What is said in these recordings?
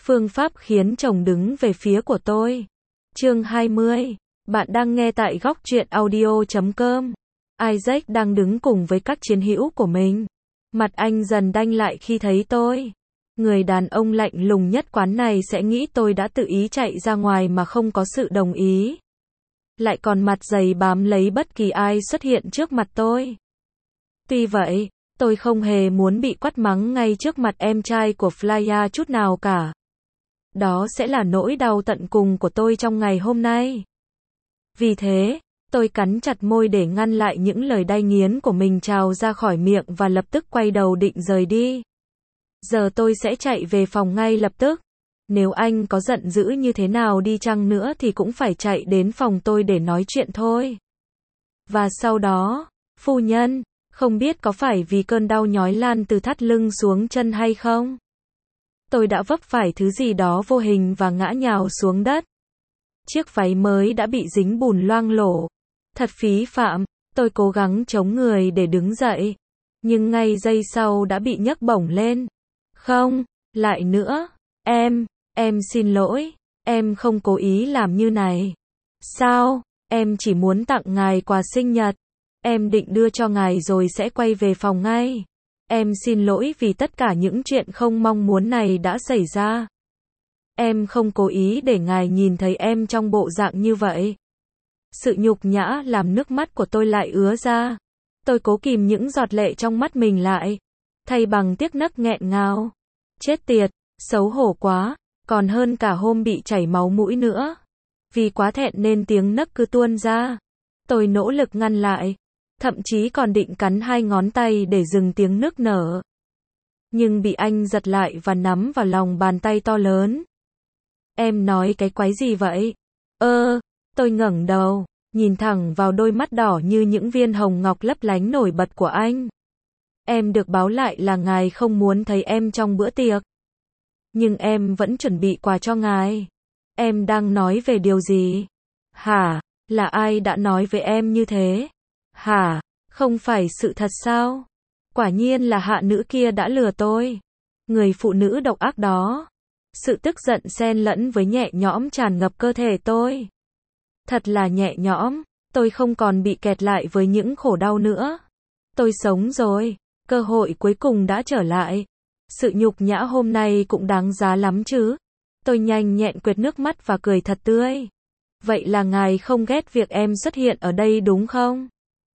Phương pháp khiến chồng đứng về phía của tôi. Chương 20. Bạn đang nghe tại góc truyện audio.com. Isaac đang đứng cùng với các chiến hữu của mình. Mặt anh dần đanh lại khi thấy tôi. Người đàn ông lạnh lùng nhất quán này sẽ nghĩ tôi đã tự ý chạy ra ngoài mà không có sự đồng ý. Lại còn mặt dày bám lấy bất kỳ ai xuất hiện trước mặt tôi. Tuy vậy, tôi không hề muốn bị quát mắng ngay trước mặt em trai của Flya chút nào cả. Đó sẽ là nỗi đau tận cùng của tôi trong ngày hôm nay. Vì thế, tôi cắn chặt môi để ngăn lại những lời đay nghiến của mình trào ra khỏi miệng và lập tức quay đầu định rời đi. Giờ tôi sẽ chạy về phòng ngay lập tức. Nếu anh có giận dữ như thế nào đi chăng nữa thì cũng phải chạy đến phòng tôi để nói chuyện thôi. Và sau đó, phu nhân, không biết có phải vì cơn đau nhói lan từ thắt lưng xuống chân hay không? Tôi đã vấp phải thứ gì đó vô hình và ngã nhào xuống đất. Chiếc váy mới đã bị dính bùn loang lổ. Thật phí phạm, tôi cố gắng chống người để đứng dậy. Nhưng ngay giây sau đã bị nhấc bổng lên. Không, lại nữa. Em xin lỗi. Em không cố ý làm như này. Sao? Em chỉ muốn tặng ngài quà sinh nhật. Em định đưa cho ngài rồi sẽ quay về phòng ngay. Em xin lỗi vì tất cả những chuyện không mong muốn này đã xảy ra. Em không cố ý để ngài nhìn thấy em trong bộ dạng như vậy. Sự nhục nhã làm nước mắt của tôi lại ứa ra. Tôi cố kìm những giọt lệ trong mắt mình lại, thay bằng tiếc nấc nghẹn ngào. Chết tiệt, xấu hổ quá, còn hơn cả hôm bị chảy máu mũi nữa. Vì quá thẹn nên tiếng nấc cứ tuôn ra. Tôi nỗ lực ngăn lại, thậm chí còn định cắn hai ngón tay để dừng tiếng nức nở. Nhưng bị anh giật lại và nắm vào lòng bàn tay to lớn. Em nói cái quái gì vậy? Tôi ngẩng đầu, nhìn thẳng vào đôi mắt đỏ như những viên hồng ngọc lấp lánh nổi bật của anh. Em được báo lại là ngài không muốn thấy em trong bữa tiệc. Nhưng em vẫn chuẩn bị quà cho ngài. Em đang nói về điều gì? Hả? Là ai đã nói với em như thế? Hả? Không phải sự thật sao? Quả nhiên là hạ nữ kia đã lừa tôi. Người phụ nữ độc ác đó. Sự tức giận xen lẫn với nhẹ nhõm tràn ngập cơ thể tôi. Thật là nhẹ nhõm, tôi không còn bị kẹt lại với những khổ đau nữa. Tôi sống rồi, cơ hội cuối cùng đã trở lại. Sự nhục nhã hôm nay cũng đáng giá lắm chứ. Tôi nhanh nhẹn quệt nước mắt và cười thật tươi. Vậy là ngài không ghét việc em xuất hiện ở đây đúng không?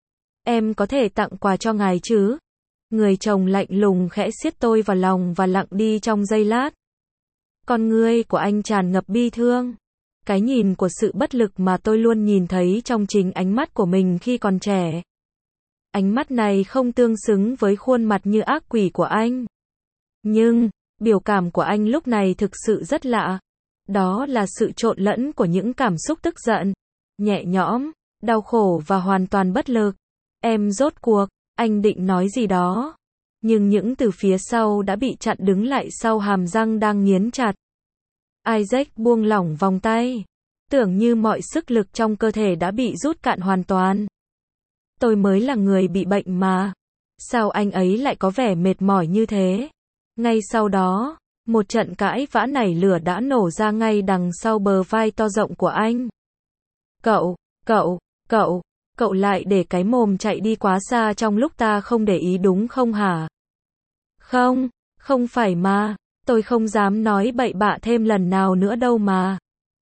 Em có thể tặng quà cho ngài chứ? Người chồng lạnh lùng khẽ siết tôi vào lòng và lặng đi trong giây lát. Con ngươi của anh tràn ngập bi thương. Cái nhìn của sự bất lực mà tôi luôn nhìn thấy trong chính ánh mắt của mình khi còn trẻ. Ánh mắt này không tương xứng với khuôn mặt như ác quỷ của anh. Nhưng, biểu cảm của anh lúc này thực sự rất lạ. Đó là sự trộn lẫn của những cảm xúc tức giận, nhẹ nhõm, đau khổ và hoàn toàn bất lực. Em rốt cuộc, anh định nói gì đó. Nhưng những từ phía sau đã bị chặn đứng lại sau hàm răng đang nghiến chặt. Isaac buông lỏng vòng tay. Tưởng như mọi sức lực trong cơ thể đã bị rút cạn hoàn toàn. Tôi mới là người bị bệnh mà. Sao anh ấy lại có vẻ mệt mỏi như thế? Ngay sau đó, một trận cãi vã nảy lửa đã nổ ra ngay đằng sau bờ vai to rộng của anh. Cậu lại để cái mồm chạy đi quá xa trong lúc ta không để ý đúng không hả? Không phải mà, tôi không dám nói bậy bạ thêm lần nào nữa đâu mà.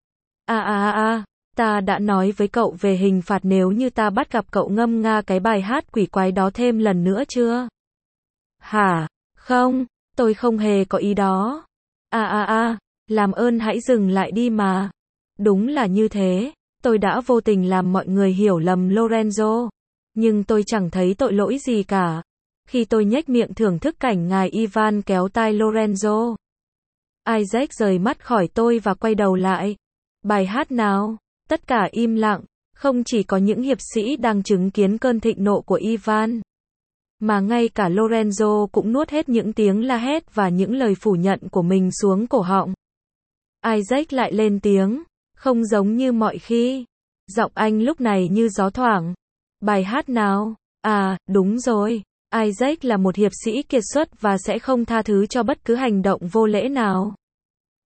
Ta đã nói với cậu về hình phạt nếu như ta bắt gặp cậu ngâm nga cái bài hát quỷ quái đó thêm lần nữa chưa? Hả? Không, tôi không hề có ý đó. Làm ơn hãy dừng lại đi mà. Đúng là như thế, tôi đã vô tình làm mọi người hiểu lầm Lorenzo. Nhưng tôi chẳng thấy tội lỗi gì cả. Khi tôi nhếch miệng thưởng thức cảnh ngài Ivan kéo tai Lorenzo. Isaac rời mắt khỏi tôi và quay đầu lại. Bài hát nào? Tất cả im lặng, không chỉ có những hiệp sĩ đang chứng kiến cơn thịnh nộ của Ivan. Mà ngay cả Lorenzo cũng nuốt hết những tiếng la hét và những lời phủ nhận của mình xuống cổ họng. Isaac lại lên tiếng, không giống như mọi khi. Giọng anh lúc này như gió thoảng. Bài hát nào? Đúng rồi. Isaac là một hiệp sĩ kiệt xuất và sẽ không tha thứ cho bất cứ hành động vô lễ nào.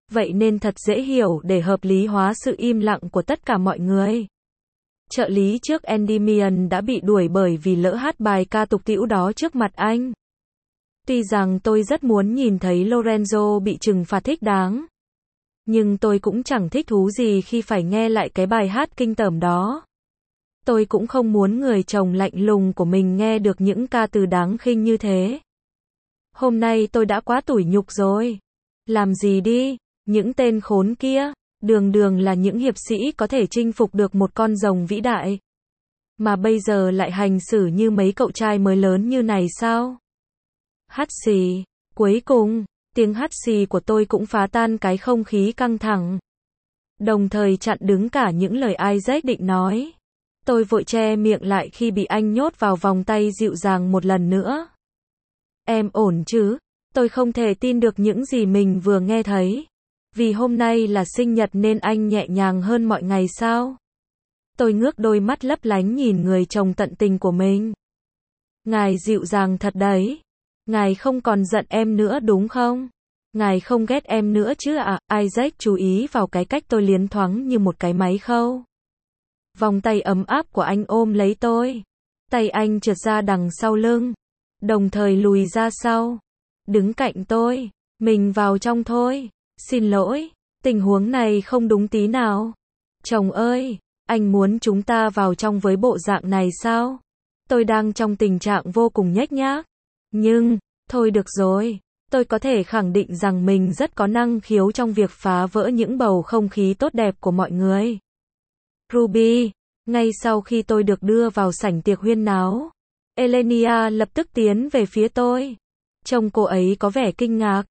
vậy nên thật dễ hiểu để hợp lý hóa sự im lặng của tất cả mọi người. Trợ lý trước Endymion đã bị đuổi bởi vì lỡ hát bài ca tục tĩu đó trước mặt anh. Tuy rằng tôi rất muốn nhìn thấy Lorenzo bị trừng phạt thích đáng, nhưng tôi cũng chẳng thích thú gì khi phải nghe lại cái bài hát kinh tởm đó. Tôi cũng không muốn người chồng lạnh lùng của mình nghe được những ca từ đáng khinh như thế. Hôm nay tôi đã quá tủi nhục rồi. Làm gì đi, những tên khốn kia, đường đường là những hiệp sĩ có thể chinh phục được một con rồng vĩ đại. Mà bây giờ lại hành xử như mấy cậu trai mới lớn như này sao? Hắt xì, cuối cùng, tiếng hắt xì của tôi cũng phá tan cái không khí căng thẳng. Đồng thời chặn đứng cả những lời Isaac định nói. Tôi vội che miệng lại khi bị anh nhốt vào vòng tay dịu dàng một lần nữa. Em ổn chứ? Tôi không thể tin được những gì mình vừa nghe thấy. Vì hôm nay là sinh nhật nên anh nhẹ nhàng hơn mọi ngày sao? Tôi ngước đôi mắt lấp lánh nhìn người chồng tận tình của mình. Ngài dịu dàng thật đấy. Ngài không còn giận em nữa đúng không? Ngài không ghét em nữa chứ ạ? Isaac chú ý vào cái cách tôi liến thoáng như một cái máy khâu. Vòng tay ấm áp của anh ôm lấy tôi. Tay anh trượt ra đằng sau lưng. Đồng thời lùi ra sau. Đứng cạnh tôi. Mình vào trong thôi. Xin lỗi. Tình huống này không đúng tí nào. Chồng ơi, anh muốn chúng ta vào trong với bộ dạng này sao? Tôi đang trong tình trạng vô cùng nhếch nhác. Nhưng, thôi được rồi. Tôi có thể khẳng định rằng mình rất có năng khiếu trong việc phá vỡ những bầu không khí tốt đẹp của mọi người. Ruby, ngay sau khi tôi được đưa vào sảnh tiệc huyên náo, Elenia lập tức tiến về phía tôi. Trông cô ấy có vẻ kinh ngạc.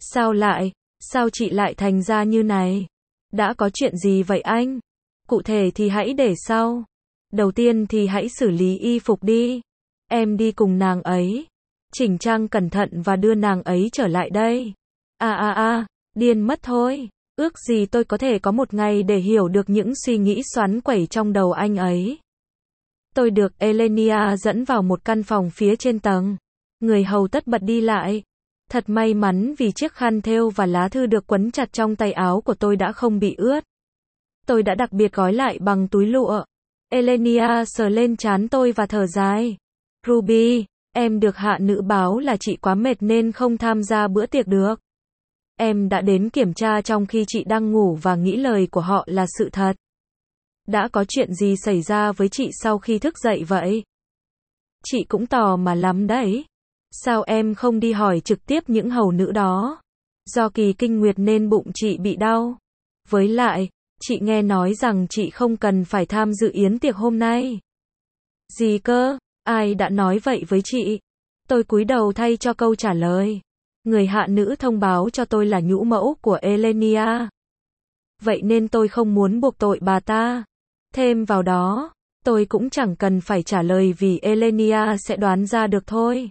Sao chị lại thành ra như này? Đã có chuyện gì vậy anh? Cụ thể thì hãy để sau. Đầu tiên thì hãy xử lý y phục đi. Em đi cùng nàng ấy. Chỉnh trang cẩn thận và đưa nàng ấy trở lại đây. Điên mất thôi. Ước gì tôi có thể có một ngày để hiểu được những suy nghĩ xoắn quẩy trong đầu anh ấy. Tôi được Elenia dẫn vào một căn phòng phía trên tầng. Người hầu tất bật đi lại. Thật may mắn vì chiếc khăn thêu và lá thư được quấn chặt trong tay áo của tôi đã không bị ướt. Tôi đã đặc biệt gói lại bằng túi lụa. Elenia sờ lên trán tôi và thở dài. Ruby, em được hạ nữ báo là chị quá mệt nên không tham gia bữa tiệc được. Em đã đến kiểm tra trong khi chị đang ngủ và nghĩ lời của họ là sự thật. Đã có chuyện gì xảy ra với chị sau khi thức dậy vậy? Chị cũng tò mò lắm đấy. Sao em không đi hỏi trực tiếp những hầu nữ đó? Do kỳ kinh nguyệt nên bụng chị bị đau. Với lại, chị nghe nói rằng chị không cần phải tham dự yến tiệc hôm nay. Gì cơ? Ai đã nói vậy với chị? Tôi cúi đầu thay cho câu trả lời. Người hạ nữ thông báo cho tôi là nhũ mẫu của Elenia. Vậy nên tôi không muốn buộc tội bà ta. Thêm vào đó, tôi cũng chẳng cần phải trả lời vì Elenia sẽ đoán ra được thôi.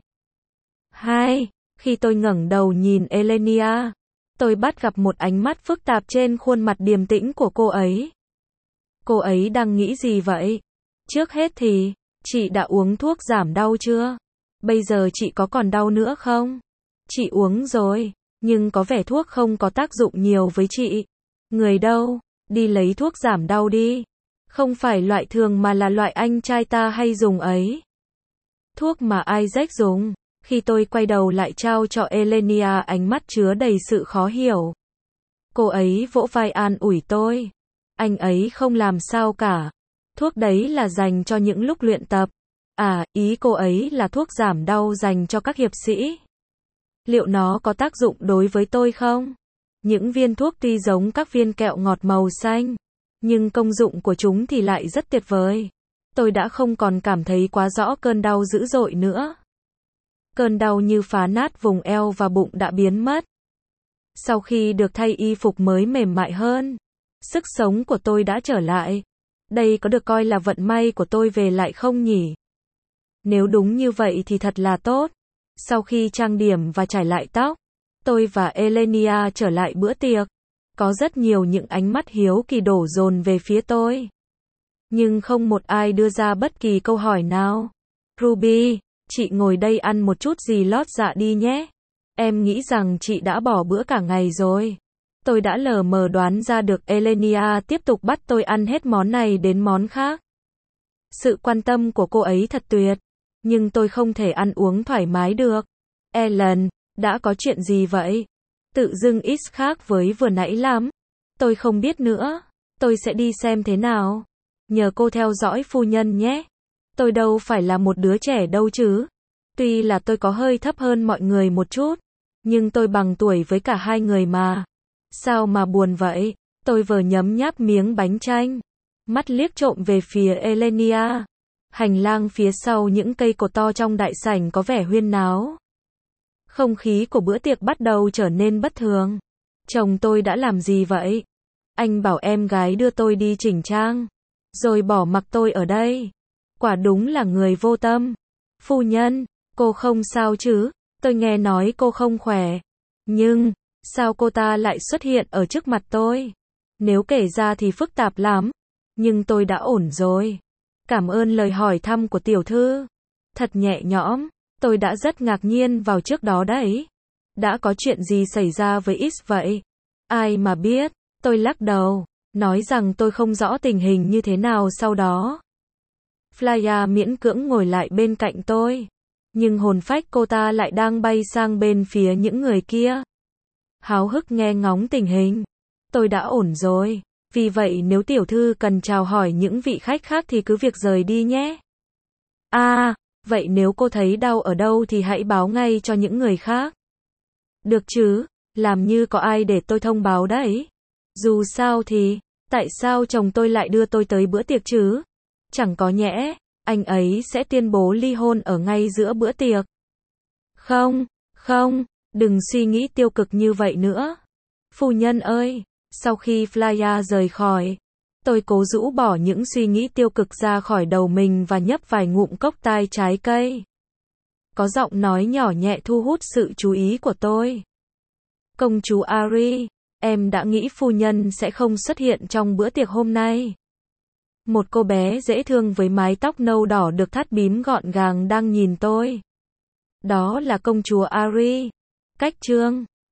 Khi tôi ngẩng đầu nhìn Elenia, tôi bắt gặp một ánh mắt phức tạp trên khuôn mặt điềm tĩnh của cô ấy. Cô ấy đang nghĩ gì vậy? Trước hết thì, chị đã uống thuốc giảm đau chưa? Bây giờ chị có còn đau nữa không? Chị uống rồi, nhưng có vẻ thuốc không có tác dụng nhiều với chị. Người đâu? Đi lấy thuốc giảm đau đi. Không phải loại thường mà là loại anh trai ta hay dùng ấy. Thuốc mà Isaac dùng. Khi tôi quay đầu lại trao cho Elenia ánh mắt chứa đầy sự khó hiểu. Cô ấy vỗ vai an ủi tôi. Anh ấy không làm sao cả. Thuốc đấy là dành cho những lúc luyện tập. Ý cô ấy là thuốc giảm đau dành cho các hiệp sĩ. Liệu nó có tác dụng đối với tôi không? Những viên thuốc tuy giống các viên kẹo ngọt màu xanh, nhưng công dụng của chúng thì lại rất tuyệt vời. Tôi đã không còn cảm thấy quá rõ cơn đau dữ dội nữa. Cơn đau như phá nát vùng eo và bụng đã biến mất. Sau khi được thay y phục mới mềm mại hơn, sức sống của tôi đã trở lại. Đây có được coi là vận may của tôi về lại không nhỉ? Nếu đúng như vậy thì thật là tốt. Sau khi trang điểm và chải lại tóc, tôi và Elenia trở lại bữa tiệc. Có rất nhiều những ánh mắt hiếu kỳ đổ dồn về phía tôi. Nhưng không một ai đưa ra bất kỳ câu hỏi nào. Ruby, chị ngồi đây ăn một chút gì lót dạ đi nhé. Em nghĩ rằng chị đã bỏ bữa cả ngày rồi. Tôi đã lờ mờ đoán ra được Elenia tiếp tục bắt tôi ăn hết món này đến món khác. Sự quan tâm của cô ấy thật tuyệt, nhưng tôi không thể ăn uống thoải mái được. Ellen, đã có chuyện gì vậy? Tự dưng ít khác với vừa nãy lắm. Tôi không biết nữa. Tôi sẽ đi xem thế nào. Nhờ cô theo dõi phu nhân nhé. Tôi đâu phải là một đứa trẻ đâu chứ. Tuy là tôi có hơi thấp hơn mọi người một chút, nhưng tôi bằng tuổi với cả hai người mà. Sao mà buồn vậy? Tôi vừa nhấm nháp miếng bánh chanh, mắt liếc trộm về phía Elenia. Hành lang phía sau những cây cột to trong đại sảnh có vẻ huyên náo. Không khí của bữa tiệc bắt đầu trở nên bất thường. Chồng tôi đã làm gì vậy? Anh bảo em gái đưa tôi đi chỉnh trang, rồi bỏ mặc tôi ở đây. Quả đúng là người vô tâm. Phu nhân, cô không sao chứ? Tôi nghe nói cô không khỏe. Nhưng, sao cô ta lại xuất hiện ở trước mặt tôi? Nếu kể ra thì phức tạp lắm. Nhưng tôi đã ổn rồi. Cảm ơn lời hỏi thăm của tiểu thư. Thật nhẹ nhõm. Tôi đã rất ngạc nhiên vào trước đó đấy. Đã có chuyện gì xảy ra với X vậy? Ai mà biết. Tôi lắc đầu, nói rằng tôi không rõ tình hình như thế nào sau đó. Flya miễn cưỡng ngồi lại bên cạnh tôi. Nhưng hồn phách cô ta lại đang bay sang bên phía những người kia. Háo hức nghe ngóng tình hình. Tôi đã ổn rồi. Vì vậy nếu tiểu thư cần chào hỏi những vị khách khác thì cứ việc rời đi nhé. Vậy nếu cô thấy đau ở đâu thì hãy báo ngay cho những người khác. Được chứ, làm như có ai để tôi thông báo đấy. Dù sao thì, tại sao chồng tôi lại đưa tôi tới bữa tiệc chứ? Chẳng có nhẽ, anh ấy sẽ tuyên bố ly hôn ở ngay giữa bữa tiệc. Không, đừng suy nghĩ tiêu cực như vậy nữa. Phu nhân ơi, sau khi Flya rời khỏi, tôi cố rũ bỏ những suy nghĩ tiêu cực ra khỏi đầu mình và nhấp vài ngụm cốc tai trái cây. Có giọng nói nhỏ nhẹ thu hút sự chú ý của tôi. Công chúa Ari, em đã nghĩ phu nhân sẽ không xuất hiện trong bữa tiệc hôm nay. Một cô bé dễ thương với mái tóc nâu đỏ được thắt bím gọn gàng đang nhìn tôi. Đó là công chúa Ari. Cách chương